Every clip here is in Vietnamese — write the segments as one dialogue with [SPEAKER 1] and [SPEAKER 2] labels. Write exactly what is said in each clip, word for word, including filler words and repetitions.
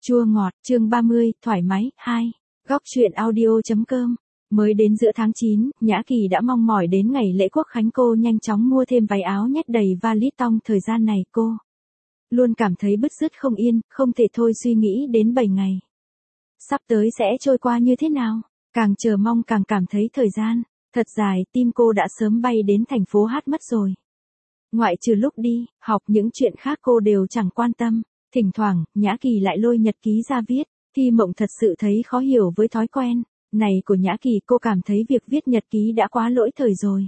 [SPEAKER 1] Chua ngọt, chương ba mươi, thoải mái, hai. Góc truyện audio.com. Mới đến giữa tháng chín, Nhã Kỳ đã mong mỏi đến ngày lễ Quốc khánh. Cô nhanh chóng mua thêm váy áo nhét đầy vali tong. Thời gian này cô luôn cảm thấy bứt rứt không yên, không thể thôi suy nghĩ đến bảy ngày sắp tới sẽ trôi qua như thế nào. Càng chờ mong càng cảm thấy thời gian thật dài, tim cô đã sớm bay đến thành phố hát mất rồi. Ngoại trừ lúc đi học, những chuyện khác cô đều chẳng quan tâm. Thỉnh thoảng, Nhã Kỳ lại lôi nhật ký ra viết. Thi Mộng thật sự thấy khó hiểu với thói quen này của Nhã Kỳ. Cô cảm thấy việc viết nhật ký đã quá lỗi thời rồi.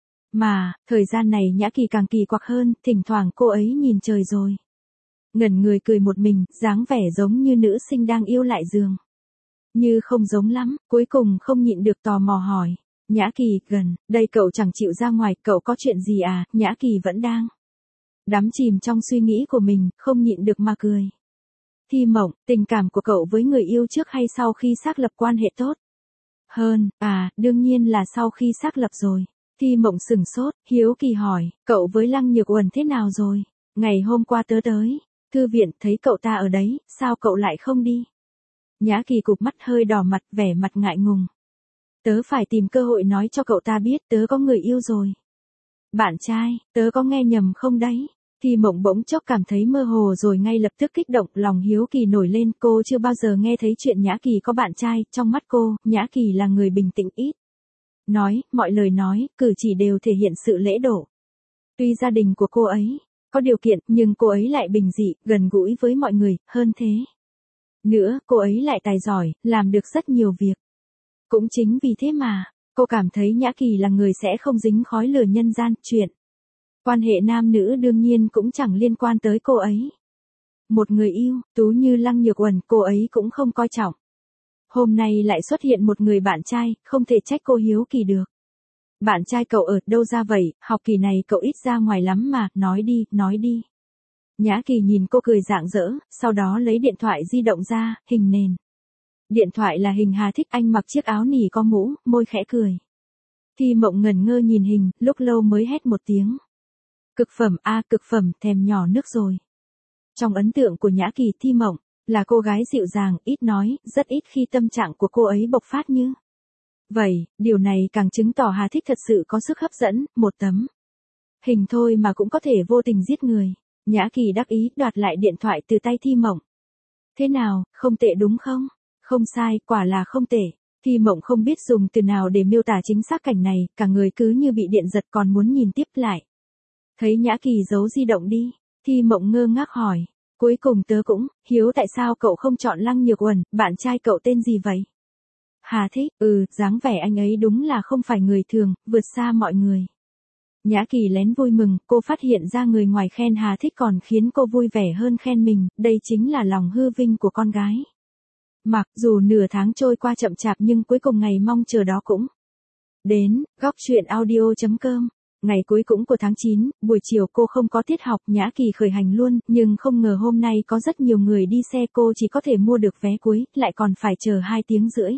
[SPEAKER 1] Mà, thời gian này Nhã Kỳ càng kỳ quặc hơn, thỉnh thoảng cô ấy nhìn trời rồi ngẩn người cười một mình, dáng vẻ giống như nữ sinh đang yêu lại giường. Như không giống lắm, cuối cùng không nhịn được tò mò hỏi. Nhã Kỳ, gần đây cậu chẳng chịu ra ngoài, cậu có chuyện gì à? Nhã Kỳ vẫn đang đắm chìm trong suy nghĩ của mình, không nhịn được mà cười. Thi Mộng, tình cảm của cậu với người yêu trước hay sau khi xác lập quan hệ tốt hơn? À, đương nhiên là sau khi xác lập rồi. Thi Mộng sửng sốt, hiếu kỳ hỏi, cậu với Lăng Nhược Uẩn thế nào rồi? Ngày hôm qua tớ tới thư viện, thấy cậu ta ở đấy, sao cậu lại không đi? Nhã Kỳ cụp mắt hơi đỏ mặt, vẻ mặt ngại ngùng. Tớ phải tìm cơ hội nói cho cậu ta biết tớ có người yêu rồi. Bạn trai, tớ có nghe nhầm không đấy? Thi Mộng bỗng chốc cảm thấy mơ hồ rồi ngay lập tức kích động, lòng hiếu kỳ nổi lên. Cô chưa bao giờ nghe thấy chuyện Nhã Kỳ có bạn trai. Trong mắt cô, Nhã Kỳ là người bình tĩnh ít nói, mọi lời nói, cử chỉ đều thể hiện sự lễ độ. Tuy gia đình của cô ấy có điều kiện, nhưng cô ấy lại bình dị, gần gũi với mọi người, hơn thế nữa, cô ấy lại tài giỏi, làm được rất nhiều việc. Cũng chính vì thế mà, cô cảm thấy Nhã Kỳ là người sẽ không dính khói lửa nhân gian. Chuyện quan hệ nam nữ đương nhiên cũng chẳng liên quan tới cô ấy. Một người yêu, tú như Lăng Nhược Uẩn, cô ấy cũng không coi trọng. Hôm nay lại xuất hiện một người bạn trai, không thể trách cô hiếu kỳ được. Bạn trai cậu ở đâu ra vậy? Học kỳ này cậu ít ra ngoài lắm mà, nói đi, nói đi. Nhã Kỳ nhìn cô cười rạng rỡ, sau đó lấy điện thoại di động ra, hình nền. Điện thoại là hình Hà Thích, anh mặc chiếc áo nỉ có mũ, môi khẽ cười. Thi Mộng ngẩn ngơ nhìn hình, lúc lâu mới hét một tiếng. Cực phẩm a, à, cực phẩm, thèm nhỏ nước rồi. Trong ấn tượng của Nhã Kỳ, Thi Mộng là cô gái dịu dàng, ít nói, rất ít khi tâm trạng của cô ấy bộc phát như vậy. Điều này càng chứng tỏ Hà Thích thật sự có sức hấp dẫn, một tấm hình thôi mà cũng có thể vô tình giết người. Nhã Kỳ đắc ý đoạt lại điện thoại từ tay Thi Mộng. Thế nào, không tệ đúng không? Không sai, quả là không tệ. Thi Mộng không biết dùng từ nào để miêu tả chính xác cảnh này, cả người cứ như bị điện giật, còn muốn nhìn tiếp lại. Thấy Nhã Kỳ giấu di động đi, Thi Mộng ngơ ngác hỏi. Cuối cùng tớ cũng hiếu, tại sao cậu không chọn Lăng Nhược Uẩn? Bạn trai cậu tên gì vậy? Hà Thích, ừ, dáng vẻ anh ấy đúng là không phải người thường, vượt xa mọi người. Nhã Kỳ lén vui mừng, cô phát hiện ra người ngoài khen Hà Thích còn khiến cô vui vẻ hơn khen mình, đây chính là lòng hư vinh của con gái. Mặc dù nửa tháng trôi qua chậm chạp nhưng cuối cùng ngày mong chờ đó cũng đến. Góc truyện audio.com. Ngày cuối cùng của tháng chín, buổi chiều cô không có tiết học, Nhã Kỳ khởi hành luôn, nhưng không ngờ hôm nay có rất nhiều người đi xe, cô chỉ có thể mua được vé cuối, lại còn phải chờ hai tiếng rưỡi.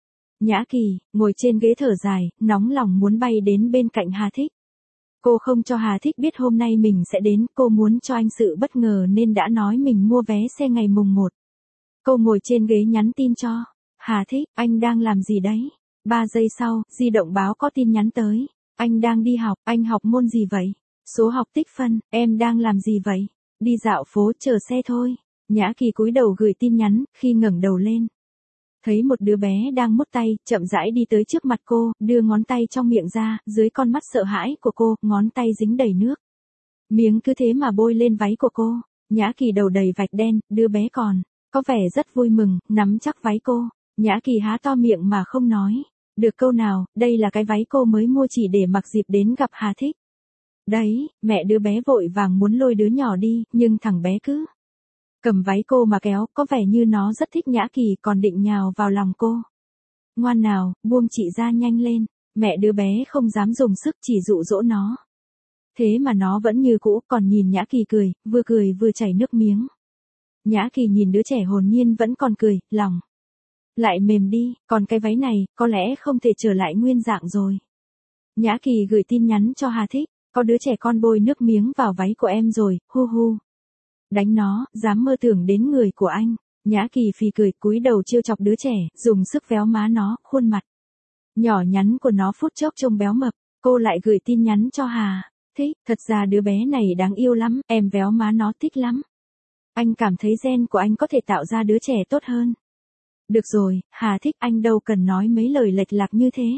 [SPEAKER 1] Nhã Kỳ ngồi trên ghế thở dài, nóng lòng muốn bay đến bên cạnh Hà Thích. Cô không cho Hà Thích biết hôm nay mình sẽ đến, cô muốn cho anh sự bất ngờ nên đã nói mình mua vé xe ngày mùng một. Cô ngồi trên ghế nhắn tin cho Hà Thích, anh đang làm gì đấy? Ba giây sau, di động báo có tin nhắn tới. Anh đang đi học, anh học môn gì vậy? Số học tích phân, em đang làm gì vậy? Đi dạo phố, chờ xe thôi. Nhã Kỳ cúi đầu gửi tin nhắn, khi ngẩng đầu lên, thấy một đứa bé đang mút tay, chậm rãi đi tới trước mặt cô, đưa ngón tay trong miệng ra, dưới con mắt sợ hãi của cô, ngón tay dính đầy nước. Miếng cứ thế mà bôi lên váy của cô. Nhã Kỳ đầu đầy vạch đen, đứa bé còn có vẻ rất vui mừng, nắm chắc váy cô. Nhã Kỳ há to miệng mà không nói được câu nào, đây là cái váy cô mới mua chỉ để mặc dịp đến gặp Hà Thích. Đấy, mẹ đứa bé vội vàng muốn lôi đứa nhỏ đi, nhưng thằng bé cứ cầm váy cô mà kéo, có vẻ như nó rất thích Nhã Kỳ, còn định nhào vào lòng cô. Ngoan nào, buông chị ra nhanh lên. Mẹ đứa bé không dám dùng sức, chỉ dụ dỗ nó. Thế mà nó vẫn như cũ, còn nhìn Nhã Kỳ cười, vừa cười vừa chảy nước miếng. Nhã Kỳ nhìn đứa trẻ hồn nhiên vẫn còn cười, lòng lại mềm đi, còn cái váy này, có lẽ không thể trở lại nguyên dạng rồi. Nhã Kỳ gửi tin nhắn cho Hà Thích, có đứa trẻ con bôi nước miếng vào váy của em rồi, hu hu. Đánh nó, dám mơ tưởng đến người của anh. Nhã Kỳ phì cười cúi đầu trêu chọc đứa trẻ, dùng sức véo má nó, khuôn mặt nhỏ nhắn của nó phút chốc trông béo mập. Cô lại gửi tin nhắn cho Hà. Thích, thật ra đứa bé này đáng yêu lắm, em véo má nó thích lắm. Anh cảm thấy gen của anh có thể tạo ra đứa trẻ tốt hơn. Được rồi, Hà thích, anh đâu cần nói mấy lời lệch lạc như thế.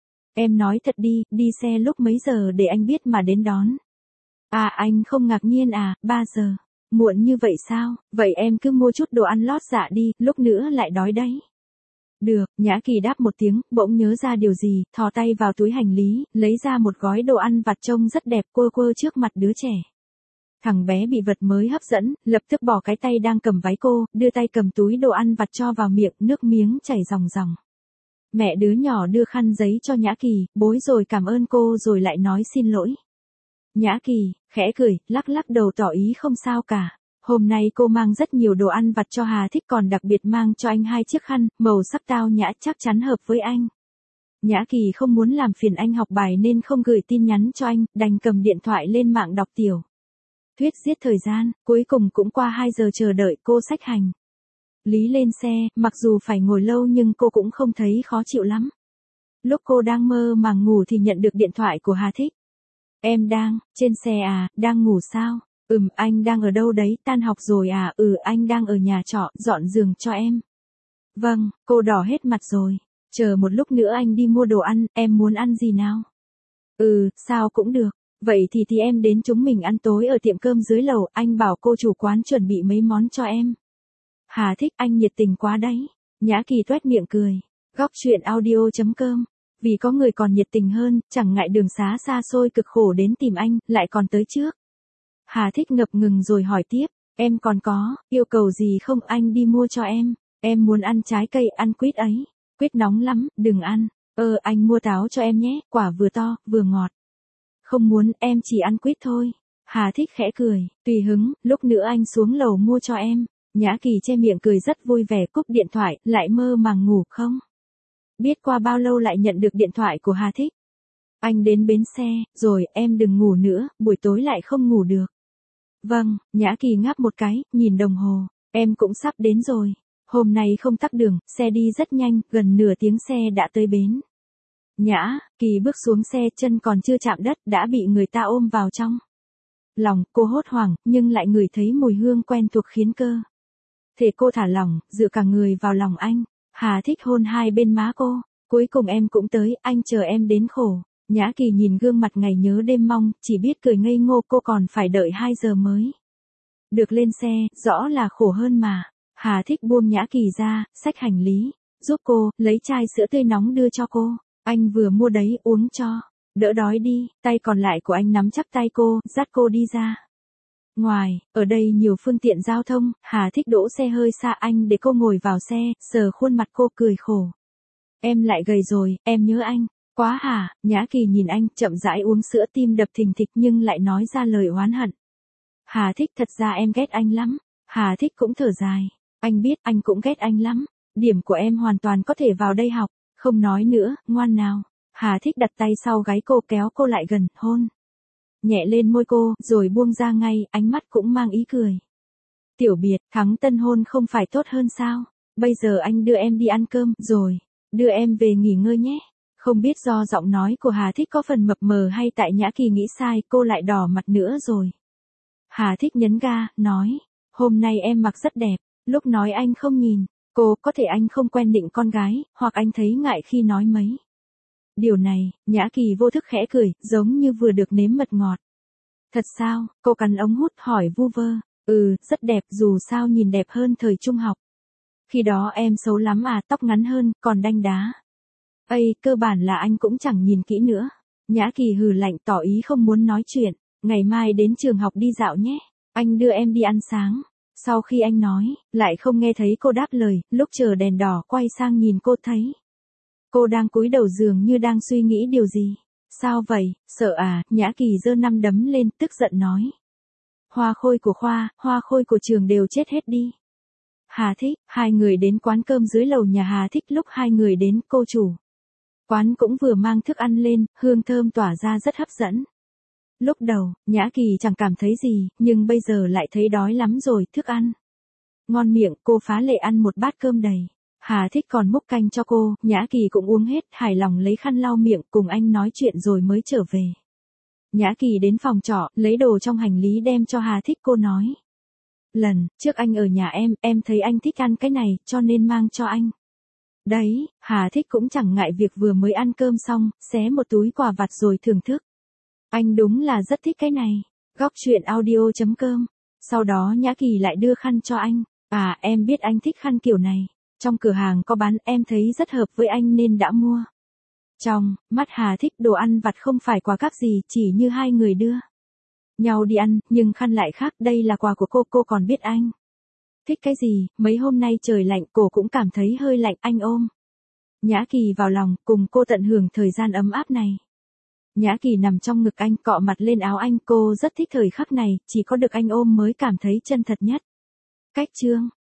[SPEAKER 1] Em nói thật đi, đi xe lúc mấy giờ để anh biết mà đến đón. À anh không ngạc nhiên à, ba giờ. Muộn như vậy sao, vậy em cứ mua chút đồ ăn lót dạ đi, lúc nữa lại đói đấy. Được, Nhã Kỳ đáp một tiếng, bỗng nhớ ra điều gì, thò tay vào túi hành lý, lấy ra một gói đồ ăn vặt trông rất đẹp quơ quơ trước mặt đứa trẻ. Thằng bé bị vật mới hấp dẫn, lập tức bỏ cái tay đang cầm váy cô, đưa tay cầm túi đồ ăn vặt cho vào miệng, nước miếng chảy ròng ròng. Mẹ đứa nhỏ đưa khăn giấy cho Nhã Kỳ, bối rồi cảm ơn cô rồi lại nói xin lỗi. Nhã Kỳ, khẽ cười, lắc lắc đầu tỏ ý không sao cả. Hôm nay cô mang rất nhiều đồ ăn vặt cho Hà thích, còn đặc biệt mang cho anh hai chiếc khăn, màu sắc tao nhã chắc chắn hợp với anh. Nhã Kỳ không muốn làm phiền anh học bài nên không gửi tin nhắn cho anh, đành cầm điện thoại lên mạng đọc tiểu thuyết giết thời gian, cuối cùng cũng qua hai giờ chờ đợi cô xách hành lý lên xe, mặc dù phải ngồi lâu nhưng cô cũng không thấy khó chịu lắm. Lúc cô đang mơ màng ngủ thì nhận được điện thoại của Hà thích. Em đang, trên xe à, đang ngủ sao? Ừm, anh đang ở đâu đấy, tan học rồi à? Ừ, anh đang ở nhà trọ, dọn giường cho em. Vâng, cô đỏ hết mặt rồi. Chờ một lúc nữa anh đi mua đồ ăn, em muốn ăn gì nào? Ừ, sao cũng được. Vậy thì thì em đến chúng mình ăn tối ở tiệm cơm dưới lầu, anh bảo cô chủ quán chuẩn bị mấy món cho em. Hà thích, anh nhiệt tình quá đấy. Nhã Kỳ toét miệng cười. Góc truyện audio chấm com. Vì có người còn nhiệt tình hơn, chẳng ngại đường xá xa xôi cực khổ đến tìm anh, lại còn tới trước. Hà thích ngập ngừng rồi hỏi tiếp, em còn có yêu cầu gì không, anh đi mua cho em. Em muốn ăn trái cây, ăn quýt ấy. Quýt nóng lắm, đừng ăn. Ờ anh mua táo cho em nhé, quả vừa to, vừa ngọt. Không muốn, em chỉ ăn quýt thôi. Hà thích khẽ cười, tùy hứng, lúc nữa anh xuống lầu mua cho em. Nhã Kỳ che miệng cười rất vui vẻ, cúp điện thoại, lại mơ màng ngủ không? Biết qua bao lâu lại nhận được điện thoại của Hà thích. Anh đến bến xe, rồi, em đừng ngủ nữa, buổi tối lại không ngủ được. Vâng, Nhã Kỳ ngáp một cái, nhìn đồng hồ, em cũng sắp đến rồi. Hôm nay không tắc đường, xe đi rất nhanh, gần nửa tiếng xe đã tới bến. Nhã Kỳ bước xuống xe, chân còn chưa chạm đất, đã bị người ta ôm vào trong lòng. Cô hốt hoảng, nhưng lại ngửi thấy mùi hương quen thuộc khiến cơ thể cô thả lỏng, dựa cả người vào lòng anh. Hà thích hôn hai bên má cô. Cuối cùng em cũng tới, anh chờ em đến khổ. Nhã Kỳ nhìn gương mặt ngày nhớ đêm mong, chỉ biết cười ngây ngô, cô còn phải đợi hai giờ mới được lên xe, rõ là khổ hơn mà. Hà thích buông Nhã Kỳ ra, xách hành lý, giúp cô, lấy chai sữa tươi nóng đưa cho cô. Anh vừa mua đấy, uống cho đỡ đói đi. Tay còn lại của anh nắm chắc tay cô, dắt cô đi ra ngoài. Ở đây nhiều phương tiện giao thông, Hà thích đỗ xe hơi xa anh để cô ngồi vào xe, sờ khuôn mặt cô cười khổ. Em lại gầy rồi, em nhớ anh quá hả? Nhã Kỳ nhìn anh, chậm rãi uống sữa, tim đập thình thịch nhưng lại nói ra lời oán hận. Hà thích, thật ra em ghét anh lắm. Hà thích cũng thở dài. Anh biết, anh cũng ghét anh lắm. Điểm của em hoàn toàn có thể vào đây học. Không nói nữa, ngoan nào. Hà thích đặt tay sau gáy cô, kéo cô lại gần, hôn nhẹ lên môi cô, rồi buông ra ngay, ánh mắt cũng mang ý cười. Tiểu biệt, thắng tân hôn không phải tốt hơn sao? Bây giờ anh đưa em đi ăn cơm, rồi đưa em về nghỉ ngơi nhé. Không biết do giọng nói của Hà thích có phần mập mờ hay tại Nhã Kỳ nghĩ sai, cô lại đỏ mặt nữa rồi. Hà thích nhấn ga, nói, hôm nay em mặc rất đẹp. Lúc nói anh không nhìn cô, có thể anh không quen định con gái, hoặc anh thấy ngại khi nói mấy điều này. Nhã Kỳ vô thức khẽ cười, giống như vừa được nếm mật ngọt. Thật sao? Cô cắn ống hút hỏi vu vơ. Ừ, rất đẹp, dù sao nhìn đẹp hơn thời trung học. Khi đó em xấu lắm à, tóc ngắn hơn, còn đanh đá. Ây, cơ bản là anh cũng chẳng nhìn kỹ nữa. Nhã Kỳ hừ lạnh, tỏ ý không muốn nói chuyện. Ngày mai đến trường học đi dạo nhé. Anh đưa em đi ăn sáng. Sau khi anh nói, lại không nghe thấy cô đáp lời, lúc chờ đèn đỏ quay sang nhìn cô thấy cô đang cúi đầu dường như đang suy nghĩ điều gì. Sao vậy, sợ à? Nhã Kỳ giơ năm đấm lên, tức giận nói. Hoa khôi của khoa, hoa khôi của trường đều chết hết đi. Hà thích, hai người đến quán cơm dưới lầu nhà Hà thích. Lúc hai người đến, cô chủ quán cũng vừa mang thức ăn lên, hương thơm tỏa ra rất hấp dẫn. Lúc đầu, Nhã Kỳ chẳng cảm thấy gì, nhưng bây giờ lại thấy đói lắm rồi. Thức ăn Ngon miệng, cô phá lệ ăn một bát cơm đầy. Hà Thích còn múc canh cho cô, Nhã Kỳ cũng uống hết, hài lòng lấy khăn lau miệng, cùng anh nói chuyện rồi mới trở về. Nhã Kỳ đến phòng trọ, lấy đồ trong hành lý đem cho Hà Thích, cô nói. Lần trước anh ở nhà em, em thấy anh thích ăn cái này, cho nên mang cho anh. Đấy, Hà Thích cũng chẳng ngại việc vừa mới ăn cơm xong, xé một túi quà vặt rồi thưởng thức. Anh đúng là rất thích cái này. Góc truyện audio chấm com. Sau đó Nhã Kỳ lại đưa khăn cho anh. À, em biết anh thích khăn kiểu này. Trong cửa hàng có bán, em thấy rất hợp với anh nên đã mua. Trong mắt Hà Thích, đồ ăn vặt không phải quà cáp gì, chỉ như hai người đưa nhau đi ăn, nhưng khăn lại khác, đây là quà của cô, cô còn biết anh thích cái gì, mấy hôm nay trời lạnh, cô cũng cảm thấy hơi lạnh, anh ôm Nhã Kỳ vào lòng, cùng cô tận hưởng thời gian ấm áp này. Nhã Kỳ nằm trong ngực anh, cọ mặt lên áo anh, cô rất thích thời khắc này, chỉ có được anh ôm mới cảm thấy chân thật nhất. Cách chương